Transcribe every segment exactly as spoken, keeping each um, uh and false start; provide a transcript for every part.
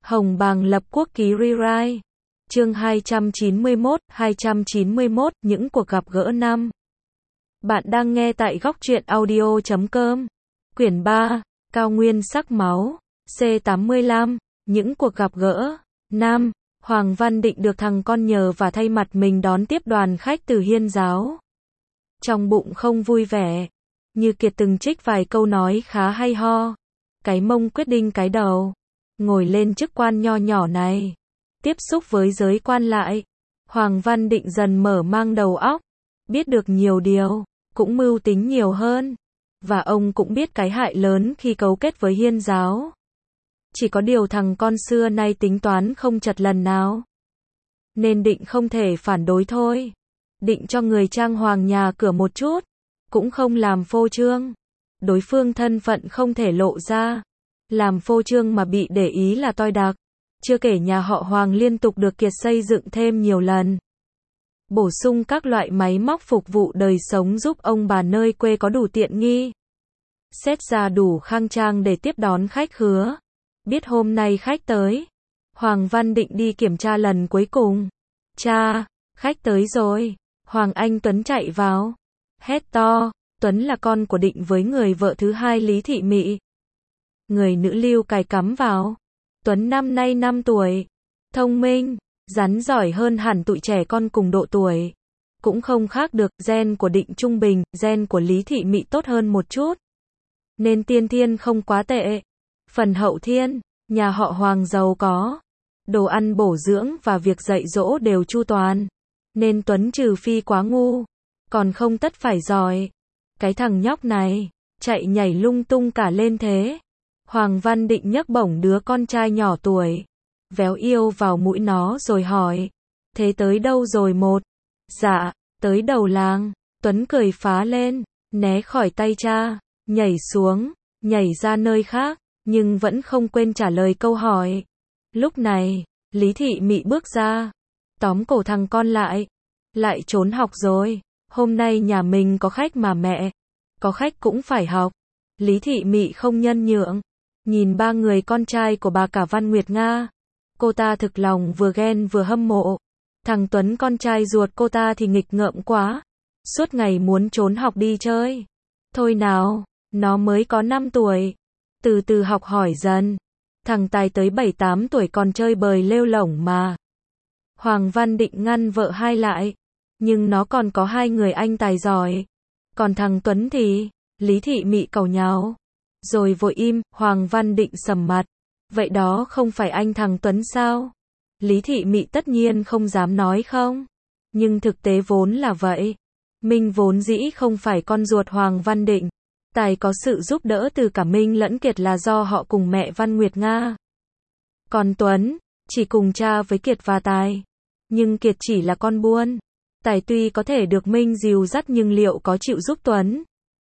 Hồng Bàng lập quốc ký rewrite. Chương hai trăm chín mươi mốt, hai trăm chín mươi mốt, những cuộc gặp gỡ năm. Bạn đang nghe tại góc truyện audio chấm com. Quyển ba, Cao Nguyên sắc máu, C tám mươi lăm, những cuộc gặp gỡ. Năm, Hoàng Văn Định được thằng con nhờ và thay mặt mình đón tiếp đoàn khách từ Hiên giáo. Trong bụng không vui vẻ, Như Kiệt từng trích vài câu nói khá hay ho. Cái mông quyết định cái đầu. Ngồi lên chức quan nho nhỏ này, tiếp xúc với giới quan lại, Hoàng Văn Định dần mở mang đầu óc, biết được nhiều điều, cũng mưu tính nhiều hơn. Và ông cũng biết cái hại lớn khi cấu kết với Hiên giáo. Chỉ có điều thằng con xưa nay tính toán không chật lần nào. Nên Định không thể phản đối thôi. Định cho người trang hoàng nhà cửa một chút, cũng không làm phô trương. Đối phương thân phận không thể lộ ra. Làm phô trương mà bị để ý là toi đặc. Chưa kể nhà họ Hoàng liên tục được Kiệt xây dựng thêm nhiều lần. Bổ sung các loại máy móc phục vụ đời sống giúp ông bà nơi quê có đủ tiện nghi. Xét ra đủ khang trang để tiếp đón khách khứa. Biết hôm nay khách tới, Hoàng Văn Định đi kiểm tra lần cuối cùng. Cha, khách tới rồi. Hoàng Anh Tuấn chạy vào, hét to. Tuấn là con của Định với người vợ thứ hai Lý Thị Mị. Người nữ lưu cài cắm vào. Tuấn năm nay năm tuổi, thông minh, rắn giỏi hơn hẳn tụi trẻ con cùng độ tuổi. Cũng không khác được, gen của Định trung bình, gen của Lý Thị Mị tốt hơn một chút. Nên tiên thiên không quá tệ. Phần hậu thiên, nhà họ Hoàng giàu có. Đồ ăn bổ dưỡng và việc dạy dỗ đều chu toàn. Nên Tuấn trừ phi quá ngu, còn không tất phải giỏi. Cái thằng nhóc này, chạy nhảy lung tung cả lên thế. Hoàng Văn Định nhấc bổng đứa con trai nhỏ tuổi, véo yêu vào mũi nó rồi hỏi. Thế tới đâu rồi một? Dạ, tới đầu làng. Tuấn cười phá lên, né khỏi tay cha, nhảy xuống, nhảy ra nơi khác, nhưng vẫn không quên trả lời câu hỏi. Lúc này, Lý Thị Mị bước ra, tóm cổ thằng con lại. Lại trốn học rồi, hôm nay nhà mình có khách mà mẹ. Có khách cũng phải học. Lý Thị Mị không nhân nhượng. Nhìn ba người con trai của bà cả Văn Nguyệt Nga, cô ta thực lòng vừa ghen vừa hâm mộ. Thằng Tuấn con trai ruột cô ta thì nghịch ngợm quá, suốt ngày muốn trốn học đi chơi. Thôi nào, nó mới có năm tuổi, từ từ học hỏi dần. Thằng Tài tới bảy tám tuổi còn chơi bời lêu lổng mà. Hoàng Văn Định ngăn vợ hai lại, nhưng nó còn có hai người anh tài giỏi. Còn thằng Tuấn thì, Lý Thị Mị càu nháo. Rồi vội im, Hoàng Văn Định sầm mặt. Vậy đó không phải anh thằng Tuấn sao? Lý Thị Mị tất nhiên không dám nói không. Nhưng thực tế vốn là vậy. Minh vốn dĩ không phải con ruột Hoàng Văn Định. Tài có sự giúp đỡ từ cả Minh lẫn Kiệt là do họ cùng mẹ Văn Nguyệt Nga. Còn Tuấn, chỉ cùng cha với Kiệt và Tài. Nhưng Kiệt chỉ là con buôn. Tài tuy có thể được Minh dìu dắt nhưng liệu có chịu giúp Tuấn?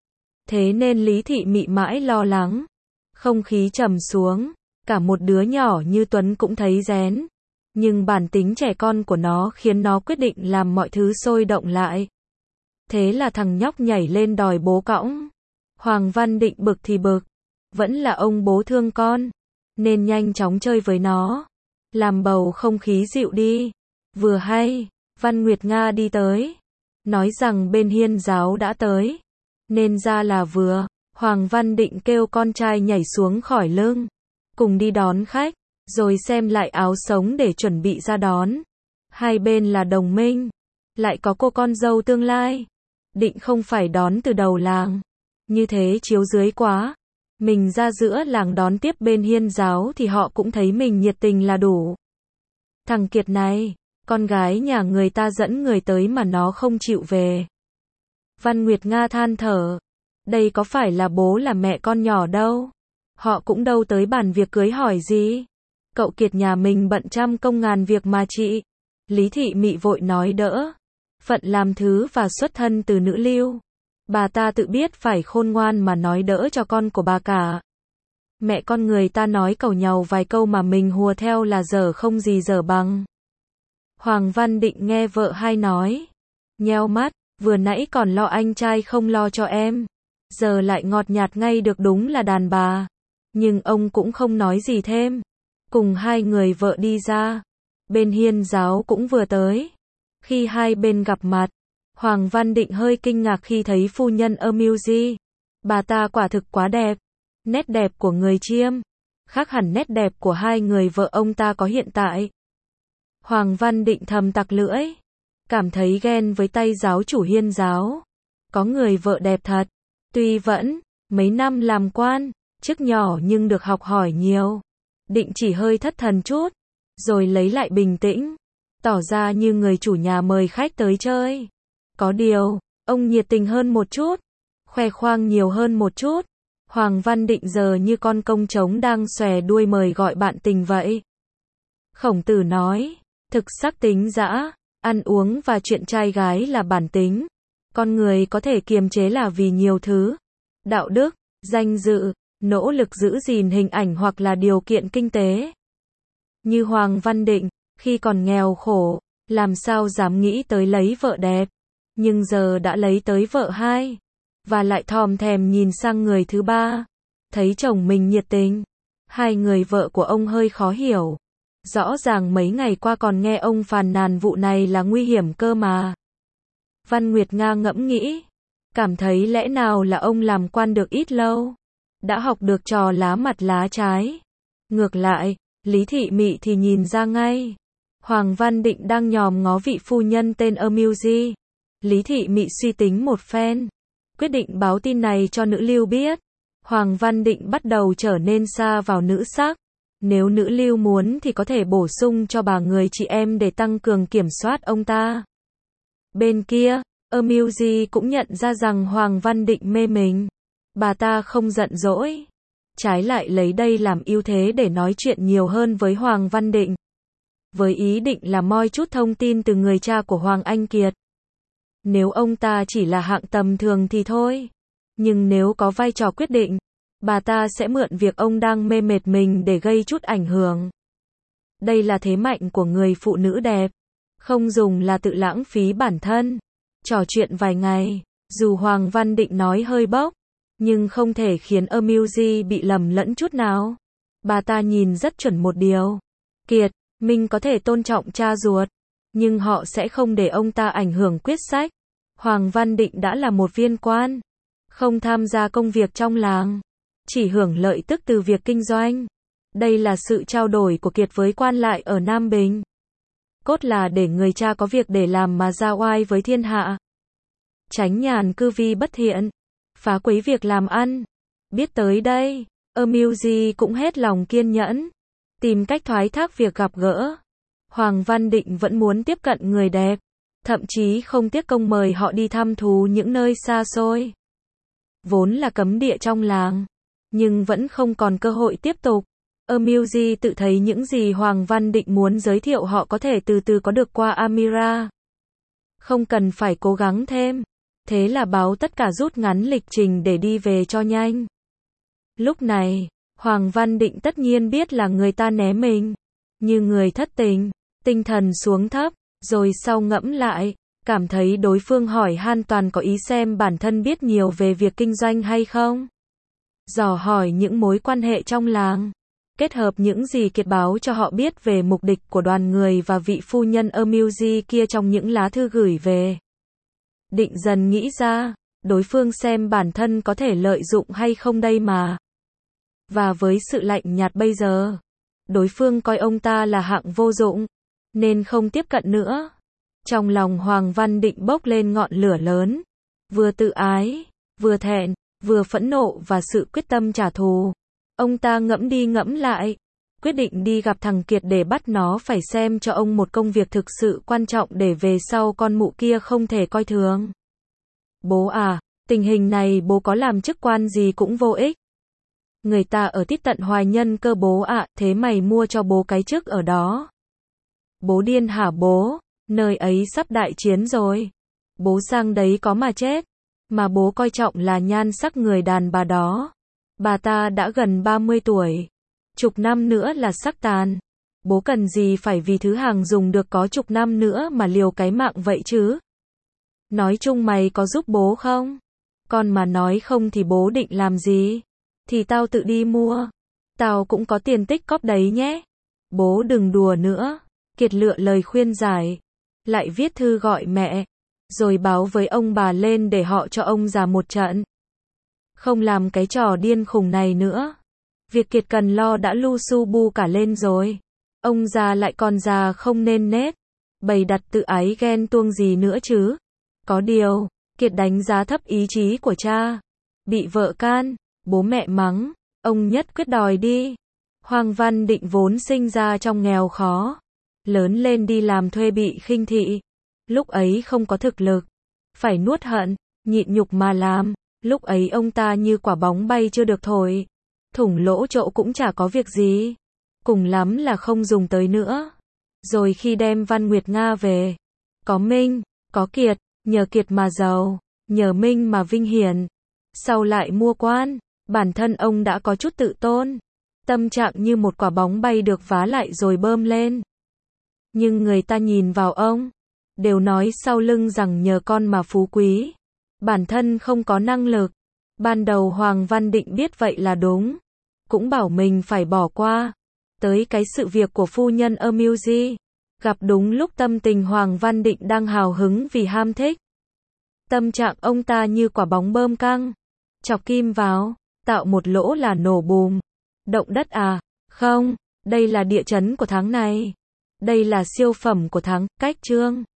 Thế nên Lý Thị Mị mãi lo lắng. Không khí trầm xuống. Cả một đứa nhỏ như Tuấn cũng thấy rén. Nhưng bản tính trẻ con của nó khiến nó quyết định làm mọi thứ sôi động lại. Thế là thằng nhóc nhảy lên đòi bố cõng. Hoàng Văn Định bực thì bực. Vẫn là ông bố thương con. Nên nhanh chóng chơi với nó. Làm bầu không khí dịu đi. Vừa hay, Văn Nguyệt Nga đi tới. Nói rằng bên Hiên giáo đã tới. Nên ra là vừa. Hoàng Văn Định kêu con trai nhảy xuống khỏi lưng. Cùng đi đón khách. Rồi xem lại áo sống để chuẩn bị ra đón. Hai bên là đồng minh. Lại có cô con dâu tương lai. Định không phải đón từ đầu làng. Như thế chiếu dưới quá. Mình ra giữa làng đón tiếp bên Hiên giáo thì họ cũng thấy mình nhiệt tình là đủ. Thằng Kiệt này, con gái nhà người ta dẫn người tới mà nó không chịu về. Văn Nguyệt Nga than thở. Đây có phải là bố là mẹ con nhỏ đâu. Họ cũng đâu tới bàn việc cưới hỏi gì. Cậu Kiệt nhà mình bận trăm công ngàn việc mà chị. Lý Thị Mị vội nói đỡ. Phận làm thứ và xuất thân từ nữ lưu. Bà ta tự biết phải khôn ngoan mà nói đỡ cho con của bà cả. Mẹ con người ta nói càu nhàu vài câu mà mình hùa theo là dở không gì dở bằng. Hoàng Văn Định nghe vợ hai nói. Nheo mắt, vừa nãy còn lo anh trai không lo cho em. Giờ lại ngọt nhạt ngay được đúng là đàn bà. Nhưng ông cũng không nói gì thêm. cùng hai người vợ đi ra. Bên hiên giáo cũng vừa tới. Khi hai bên gặp mặt, Hoàng Văn Định hơi kinh ngạc khi thấy phu nhân Amusy. Bà ta quả thực quá đẹp. Nét đẹp của người Chiêm khác hẳn nét đẹp của hai người vợ ông ta có hiện tại. Hoàng Văn Định thầm tặc lưỡi, cảm thấy ghen với tay giáo chủ hiên giáo. Có người vợ đẹp thật. Tuy vẫn mấy năm làm quan, chức nhỏ nhưng được học hỏi nhiều. Định chỉ hơi thất thần chút, rồi lấy lại bình tĩnh, tỏ ra như người chủ nhà mời khách tới chơi. Có điều, ông nhiệt tình hơn một chút, khoe khoang nhiều hơn một chút. Hoàng Văn Định giờ như con công trống đang xòe đuôi mời gọi bạn tình vậy. Khổng Tử nói, thực sắc tính dã, ăn uống và chuyện trai gái là bản tính. Con người có thể kiềm chế là vì nhiều thứ. Đạo đức, danh dự, nỗ lực giữ gìn hình ảnh hoặc là điều kiện kinh tế. Như Hoàng Văn Định, khi còn nghèo khổ, làm sao dám nghĩ tới lấy vợ đẹp. Nhưng giờ đã lấy tới vợ hai. Và lại thòm thèm nhìn sang người thứ ba. Thấy chồng mình nhiệt tình. Hai người vợ của ông hơi khó hiểu. Rõ ràng mấy ngày qua còn nghe ông phàn nàn vụ này là nguy hiểm cơ mà. Văn Nguyệt Nga ngẫm nghĩ. Cảm thấy lẽ nào là ông làm quan được ít lâu. Đã học được trò lá mặt lá trái. Ngược lại, Lý Thị Mị thì nhìn ra ngay. Hoàng Văn Định đang nhòm ngó vị phu nhân tên Amusy. Lý Thị Mị suy tính một phen, quyết định báo tin này cho nữ lưu biết. Hoàng Văn Định bắt đầu trở nên xa vào nữ sắc. Nếu nữ lưu muốn thì có thể bổ sung cho bà người chị em để tăng cường kiểm soát ông ta. Bên kia, Amusy cũng nhận ra rằng Hoàng Văn Định mê mình. Bà ta không giận dỗi, trái lại lấy đây làm ưu thế để nói chuyện nhiều hơn với Hoàng Văn Định. Với ý định là moi chút thông tin từ người cha của Hoàng Anh Kiệt. Nếu ông ta chỉ là hạng tầm thường thì thôi. Nhưng nếu có vai trò quyết định, bà ta sẽ mượn việc ông đang mê mệt mình để gây chút ảnh hưởng. Đây là thế mạnh của người phụ nữ đẹp. Không dùng là tự lãng phí bản thân. Trò chuyện vài ngày, dù Hoàng Văn Định nói hơi bốc, nhưng không thể khiến Amusy bị lầm lẫn chút nào. Bà ta nhìn rất chuẩn một điều. Kiệt, mình có thể tôn trọng cha ruột, nhưng họ sẽ không để ông ta ảnh hưởng quyết sách. Hoàng Văn Định đã là một viên quan, không tham gia công việc trong làng, chỉ hưởng lợi tức từ việc kinh doanh. Đây là sự trao đổi của Kiệt với quan lại ở Nam Bình. Cốt là để người cha có việc để làm mà ra oai với thiên hạ. Tránh nhàn cư vi bất thiện, phá quấy việc làm ăn. Biết tới đây, Amusy cũng hết lòng kiên nhẫn, tìm cách thoái thác việc gặp gỡ. Hoàng Văn Định vẫn muốn tiếp cận người đẹp, thậm chí không tiếc công mời họ đi thăm thú những nơi xa xôi. Vốn là cấm địa trong làng, nhưng vẫn không còn cơ hội tiếp tục. Amusy tự thấy những gì Hoàng Văn Định muốn giới thiệu họ có thể từ từ có được qua Amira. Không cần phải cố gắng thêm. Thế là báo tất cả rút ngắn lịch trình để đi về cho nhanh. Lúc này, Hoàng Văn Định tất nhiên biết là người ta né mình. Như người thất tình, tinh thần xuống thấp, rồi sau ngẫm lại, cảm thấy đối phương hỏi han toàn có ý xem bản thân biết nhiều về việc kinh doanh hay không. Dò hỏi những mối quan hệ trong làng, kết hợp những gì Kiệt báo cho họ biết về mục đích của đoàn người và vị phu nhân Amusy kia trong những lá thư gửi về. Định dần nghĩ ra, đối phương xem bản thân có thể lợi dụng hay không đây mà. Và với sự lạnh nhạt bây giờ, đối phương coi ông ta là hạng vô dụng, nên không tiếp cận nữa. Trong lòng Hoàng Văn Định bốc lên ngọn lửa lớn, vừa tự ái, vừa thẹn, vừa phẫn nộ và sự quyết tâm trả thù. Ông ta ngẫm đi ngẫm lại, quyết định đi gặp thằng Kiệt để bắt nó phải xem cho ông một công việc thực sự quan trọng để về sau con mụ kia không thể coi thường. Bố à, tình hình này bố có làm chức quan gì cũng vô ích. Người ta ở tít tận Hoài Nhân cơ bố ạ, à, thế mày mua cho bố cái chức ở đó. Bố điên hả bố, nơi ấy sắp đại chiến rồi. Bố sang đấy có mà chết. Mà bố coi trọng là nhan sắc người đàn bà đó. Bà ta đã gần ba mươi tuổi. Chục năm nữa là sắc tàn. Bố cần gì phải vì thứ hàng dùng được có chục năm nữa mà liều cái mạng vậy chứ? Nói chung mày có giúp bố không? Còn mà nói không thì bố định làm gì? Thì tao tự đi mua. Tao cũng có tiền tích cóp đấy nhé. Bố đừng đùa nữa. Kiệt lựa lời khuyên giải. Lại viết thư gọi mẹ. Rồi báo với ông bà lên để họ cho ông già một trận. Không làm cái trò điên khùng này nữa. Việc Kiệt cần lo đã lu su bu cả lên rồi. Ông già lại còn già không nên nết. Bày đặt tự ái ghen tuông gì nữa chứ. Có điều, Kiệt đánh giá thấp ý chí của cha. Bị vợ can, bố mẹ mắng, ông nhất quyết đòi đi. Hoàng Văn Định vốn sinh ra trong nghèo khó. Lớn lên đi làm thuê bị khinh thị. Lúc ấy không có thực lực. Phải nuốt hận, nhịn nhục mà làm. Lúc ấy ông ta như quả bóng bay chưa được thổi. Thủng lỗ chỗ cũng chả có việc gì. Cùng lắm là không dùng tới nữa. Rồi khi đem Văn Nguyệt Nga về. Có Minh, có Kiệt, nhờ Kiệt mà giàu, nhờ Minh mà vinh hiển. Sau lại mua quan, bản thân ông đã có chút tự tôn. Tâm trạng như một quả bóng bay được vá lại rồi bơm lên. Nhưng người ta nhìn vào ông, đều nói sau lưng rằng nhờ con mà phú quý. Bản thân không có năng lực. Ban đầu Hoàng Văn Định biết vậy là đúng. Cũng bảo mình phải bỏ qua. Tới cái sự việc của phu nhân Amusy. Gặp đúng lúc tâm tình Hoàng Văn Định đang hào hứng vì ham thích. Tâm trạng ông ta như quả bóng bơm căng. Chọc kim vào, tạo một lỗ là nổ bùm. Động đất à? Không, đây là địa chấn của tháng này. Đây là siêu phẩm của tháng, cách chương.